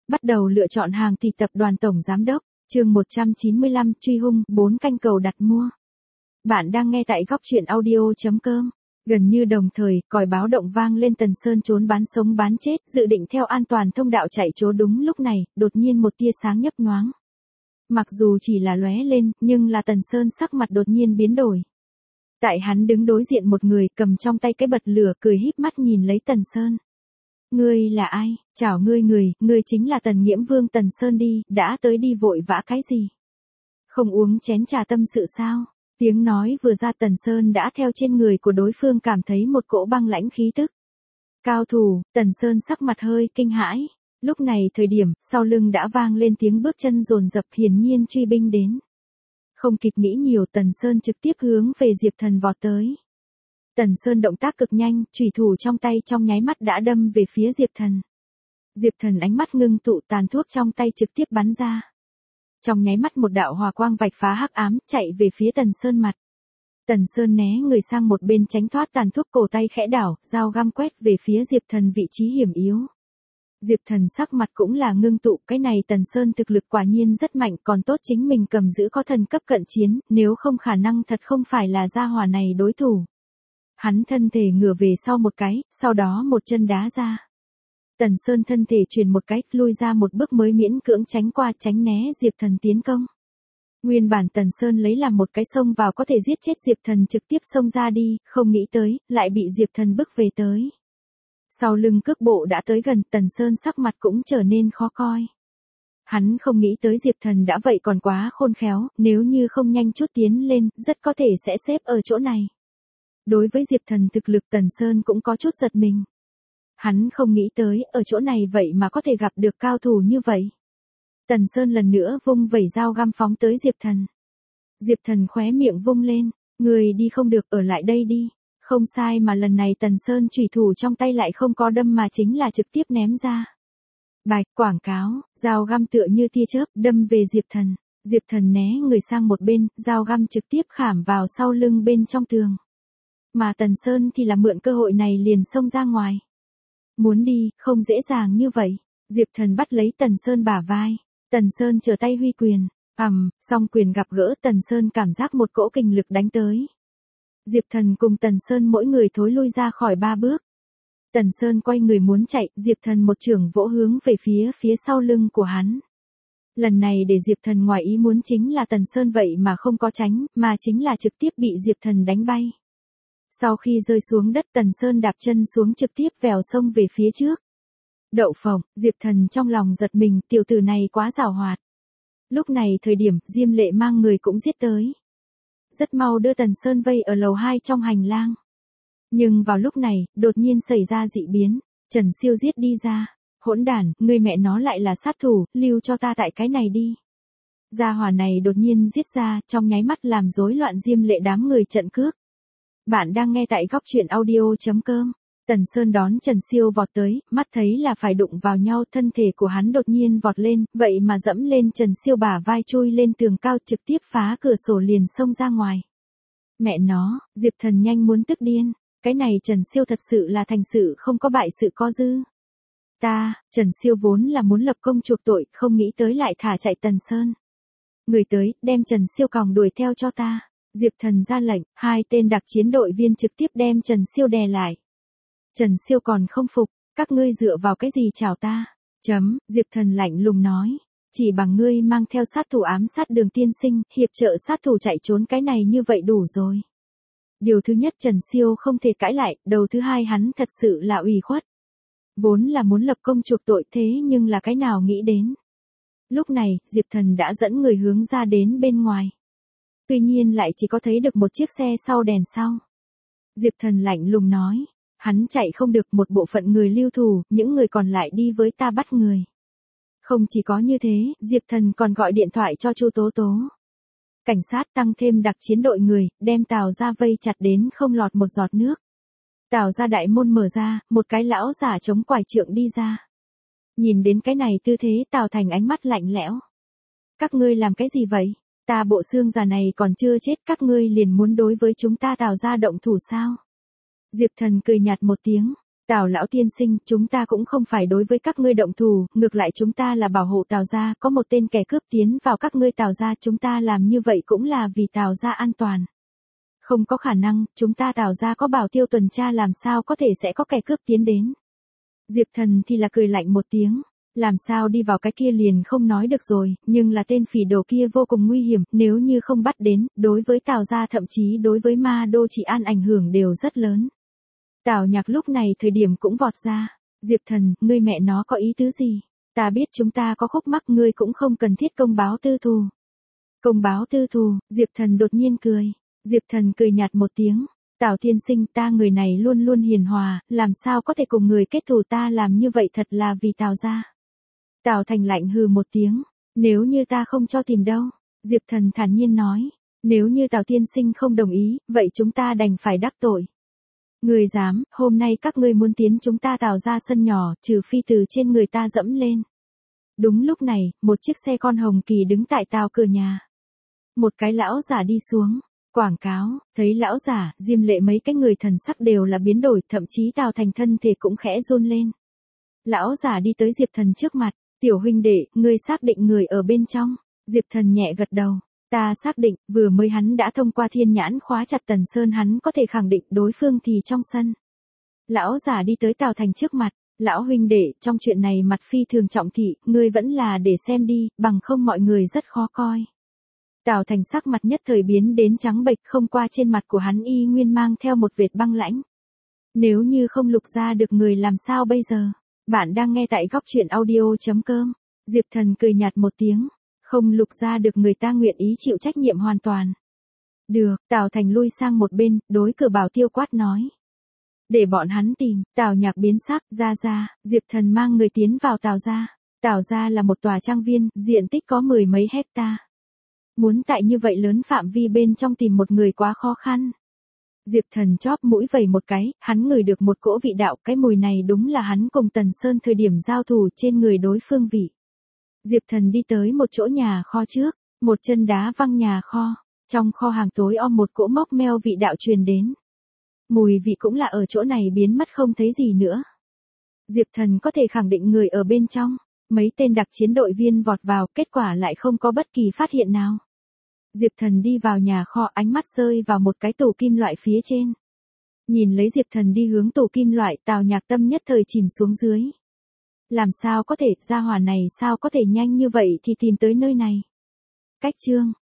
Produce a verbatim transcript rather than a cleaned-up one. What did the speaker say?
Bắt đầu lựa chọn hàng thì tập đoàn tổng giám đốc, chương một trăm chín mươi lăm, truy hung, bốn canh cầu đặt mua. Bạn đang nghe tại góc truyện audio.com. Gần như đồng thời, còi báo động vang lên. Tần Sơn trốn bán sống bán chết, dự định theo an toàn thông đạo chạy trốn. Đúng lúc này, đột nhiên một tia sáng nhấp nhoáng. Mặc dù chỉ là lóe lên, nhưng là Tần Sơn sắc mặt đột nhiên biến đổi. Tại hắn đứng đối diện một người cầm trong tay cái bật lửa, cười híp mắt nhìn lấy Tần Sơn. Ngươi là ai? Chào ngươi người, ngươi chính là Tần Nghiễm Vương. Tần Sơn đi, đã tới đi vội vã cái gì? Không uống chén trà tâm sự sao? Tiếng nói vừa ra, Tần Sơn đã theo trên người của đối phương cảm thấy một cỗ băng lãnh khí tức. Cao thủ. Tần Sơn sắc mặt hơi kinh hãi. Lúc này thời điểm, sau lưng đã vang lên tiếng bước chân dồn dập, hiển nhiên truy binh đến. Không kịp nghĩ nhiều, Tần Sơn trực tiếp hướng về Diệp Thần vọt tới. Tần Sơn động tác cực nhanh, chủy thủ trong tay trong nháy mắt đã đâm về phía Diệp Thần. Diệp Thần ánh mắt ngưng tụ, tàn thuốc trong tay trực tiếp bắn ra. Trong nháy mắt một đạo hỏa quang vạch phá hắc ám, chạy về phía Tần Sơn mặt. Tần Sơn né người sang một bên tránh thoát tàn thuốc, cổ tay khẽ đảo, dao găm quét về phía Diệp Thần vị trí hiểm yếu. Diệp Thần sắc mặt cũng là ngưng tụ, cái này Tần Sơn thực lực quả nhiên rất mạnh, còn tốt chính mình cầm giữ có thần cấp cận chiến, nếu không khả năng thật không phải là gia hỏa này đối thủ. Hắn thân thể ngửa về sau một cái, sau đó một chân đá ra. Tần Sơn thân thể chuyển một cái, lui ra một bước mới miễn cưỡng tránh qua, tránh né Diệp Thần tiến công. Nguyên bản Tần Sơn lấy làm một cái xông vào có thể giết chết Diệp Thần, trực tiếp xông ra đi, không nghĩ tới, lại bị Diệp Thần bức về tới. Sau lưng cước bộ đã tới gần, Tần Sơn sắc mặt cũng trở nên khó coi. Hắn không nghĩ tới Diệp Thần đã vậy còn quá khôn khéo, nếu như không nhanh chút tiến lên, rất có thể sẽ xếp ở chỗ này. Đối với Diệp Thần thực lực, Tần Sơn cũng có chút giật mình. Hắn không nghĩ tới, ở chỗ này vậy mà có thể gặp được cao thủ như vậy. Tần Sơn lần nữa vung vẩy dao găm phóng tới Diệp Thần. Diệp Thần khóe miệng vung lên, người đi không được, ở lại đây đi. Không sai, mà lần này Tần Sơn chủy thủ trong tay lại không có đâm mà chính là trực tiếp ném ra. Bạch, quảng cáo, dao găm tựa như tia chớp đâm về Diệp Thần. Diệp Thần né người sang một bên, dao găm trực tiếp khảm vào sau lưng bên trong tường. Mà Tần Sơn thì là mượn cơ hội này liền xông ra ngoài. Muốn đi, không dễ dàng như vậy. Diệp Thần bắt lấy Tần Sơn bả vai. Tần Sơn trở tay huy quyền. Ầm, song quyền gặp gỡ, Tần Sơn cảm giác một cỗ kình lực đánh tới. Diệp Thần cùng Tần Sơn mỗi người thối lui ra khỏi ba bước. Tần Sơn quay người muốn chạy, Diệp Thần một chưởng vỗ hướng về phía phía sau lưng của hắn. Lần này để Diệp Thần ngoài ý muốn chính là Tần Sơn vậy mà không có tránh, mà chính là trực tiếp bị Diệp Thần đánh bay. Sau khi rơi xuống đất, Tần Sơn đạp chân xuống trực tiếp vèo sông về phía trước. Đậu phộng, Diệp Thần trong lòng giật mình, tiểu tử này quá giàu hoạt. Lúc này thời điểm, Diêm Lệ mang người cũng giết tới. Rất mau đưa Tần Sơn vây ở lầu hai trong hành lang. Nhưng vào lúc này, đột nhiên xảy ra dị biến. Trần Siêu giết đi ra. Hỗn đản, ngươi mẹ nó lại là sát thủ, lưu cho ta tại cái này đi. Gia hỏa này đột nhiên giết ra, trong nháy mắt làm rối loạn Diêm Lệ đám người trận cước. Bạn đang nghe tại góc truyện audio.com. Tần Sơn đón Trần Siêu vọt tới, mắt thấy là phải đụng vào nhau, thân thể của hắn đột nhiên vọt lên, vậy mà dẫm lên Trần Siêu bả vai, chui lên tường cao, trực tiếp phá cửa sổ liền xông ra ngoài. Mẹ nó, Diệp Thần nhanh muốn tức điên, cái này Trần Siêu thật sự là thành sự không có bại sự có dư. Ta, Trần Siêu vốn là muốn lập công chuộc tội, không nghĩ tới lại thả chạy Tần Sơn. Người tới, đem Trần Siêu còng đuổi theo cho ta. Diệp Thần ra lệnh, hai tên đặc chiến đội viên trực tiếp đem Trần Siêu đè lại. Trần Siêu còn không phục, các ngươi dựa vào cái gì chào ta? Chấm, Diệp Thần lạnh lùng nói, chỉ bằng ngươi mang theo sát thủ ám sát Đường tiên sinh, hiệp trợ sát thủ chạy trốn, cái này như vậy đủ rồi. Điều thứ nhất Trần Siêu không thể cãi lại, đầu thứ hai hắn thật sự là ủy khuất. Vốn là muốn lập công chuộc tội, thế nhưng là cái nào nghĩ đến. Lúc này, Diệp Thần đã dẫn người hướng ra đến bên ngoài. Tuy nhiên lại chỉ có thấy được một chiếc xe sau đèn sau. Diệp Thần lạnh lùng nói, hắn chạy không được, một bộ phận người lưu thủ, những người còn lại đi với ta bắt người. Không chỉ có như thế, Diệp Thần còn gọi điện thoại cho Chu Tố Tố. Cảnh sát tăng thêm đặc chiến đội người, đem Tào gia vây chặt đến không lọt một giọt nước. Tào gia đại môn mở ra, một cái lão giả chống quải trượng đi ra. Nhìn đến cái này tư thế, Tào Thành ánh mắt lạnh lẽo. Các ngươi làm cái gì vậy? Ta bộ xương già này còn chưa chết, các ngươi liền muốn đối với chúng ta Tào gia động thủ sao? Diệp Thần cười nhạt một tiếng, Tào lão tiên sinh, chúng ta cũng không phải đối với các ngươi động thủ, ngược lại chúng ta là bảo hộ Tào gia, có một tên kẻ cướp tiến vào các ngươi Tào gia, chúng ta làm như vậy cũng là vì Tào gia an toàn. Không có khả năng, chúng ta Tào gia có bảo tiêu tuần tra, làm sao có thể sẽ có kẻ cướp tiến đến. Diệp Thần thì là cười lạnh một tiếng. Làm sao đi vào cái kia liền không nói được rồi, nhưng là tên phỉ đồ kia vô cùng nguy hiểm, nếu như không bắt đến, đối với Tào gia thậm chí đối với Ma Đô Trị An ảnh hưởng đều rất lớn. Tào Nhạc lúc này thời điểm cũng vọt ra. Diệp Thần, ngươi mẹ nó có ý tứ gì? Ta biết chúng ta có khúc mắc, ngươi cũng không cần thiết công báo tư thù. Công báo tư thù, Diệp Thần đột nhiên cười. Diệp Thần cười nhạt một tiếng. Tào tiên sinh, ta người này luôn luôn hiền hòa, làm sao có thể cùng người kết thù, ta làm như vậy thật là vì Tào gia. Tào Thành lạnh hừ một tiếng. Nếu như ta không cho tìm đâu. Diệp Thần thản nhiên nói. Nếu như Tào tiên sinh không đồng ý, vậy chúng ta đành phải đắc tội. Người dám, hôm nay các ngươi muốn tiến chúng ta Tào ra sân nhỏ, trừ phi từ trên người ta dẫm lên. Đúng lúc này, một chiếc xe con hồng kỳ đứng tại Tào cửa nhà. Một cái lão giả đi xuống. Quảng cáo, thấy lão giả, Diêm Lệ mấy cái người thần sắc đều là biến đổi, thậm chí Tào Thành thân thể cũng khẽ run lên. Lão giả đi tới Diệp Thần trước mặt. Tiểu huynh đệ, ngươi xác định người ở bên trong. Diệp Thần nhẹ gật đầu. Ta xác định, vừa mới hắn đã thông qua thiên nhãn khóa chặt Tần Sơn, hắn có thể khẳng định đối phương thì trong sân. Lão giả đi tới Tào Thành trước mặt. Lão huynh đệ, trong chuyện này mặt phi thường trọng thị, ngươi vẫn là để xem đi, bằng không mọi người rất khó coi. Tào Thành sắc mặt nhất thời biến đến trắng bệch, không qua trên mặt của hắn y nguyên mang theo một vệt băng lãnh. Nếu như không lục ra được người làm sao bây giờ? Bạn đang nghe tại góc truyện audio chấm com. Diệp Thần cười nhạt một tiếng. Không lục ra được người ta nguyện ý chịu trách nhiệm hoàn toàn. Được, Tào Thành lui sang một bên, đối cửa bảo tiêu quát nói. Để bọn hắn tìm, Tào Nhạc biến sắc, ra ra, Diệp Thần mang người tiến vào Tào gia. Tào gia là một tòa trang viên, diện tích có mười mấy hecta. Muốn tại như vậy lớn phạm vi bên trong tìm một người quá khó khăn. Diệp Thần chóp mũi vẩy một cái, hắn ngửi được một cỗ vị đạo, cái mùi này đúng là hắn cùng Tần Sơn thời điểm giao thủ trên người đối phương vị. Diệp Thần đi tới một chỗ nhà kho trước, một chân đá văng nhà kho, trong kho hàng tối om một cỗ mốc meo vị đạo truyền đến. Mùi vị cũng là ở chỗ này biến mất không thấy gì nữa. Diệp Thần có thể khẳng định người ở bên trong, mấy tên đặc chiến đội viên vọt vào, kết quả lại không có bất kỳ phát hiện nào. Diệp Thần đi vào nhà kho, ánh mắt rơi vào một cái tủ kim loại phía trên. Nhìn lấy Diệp Thần đi hướng tủ kim loại, Tào Nhạc tâm nhất thời chìm xuống dưới. Làm sao có thể, gia hỏa này sao có thể nhanh như vậy thì tìm tới nơi này. Cách chương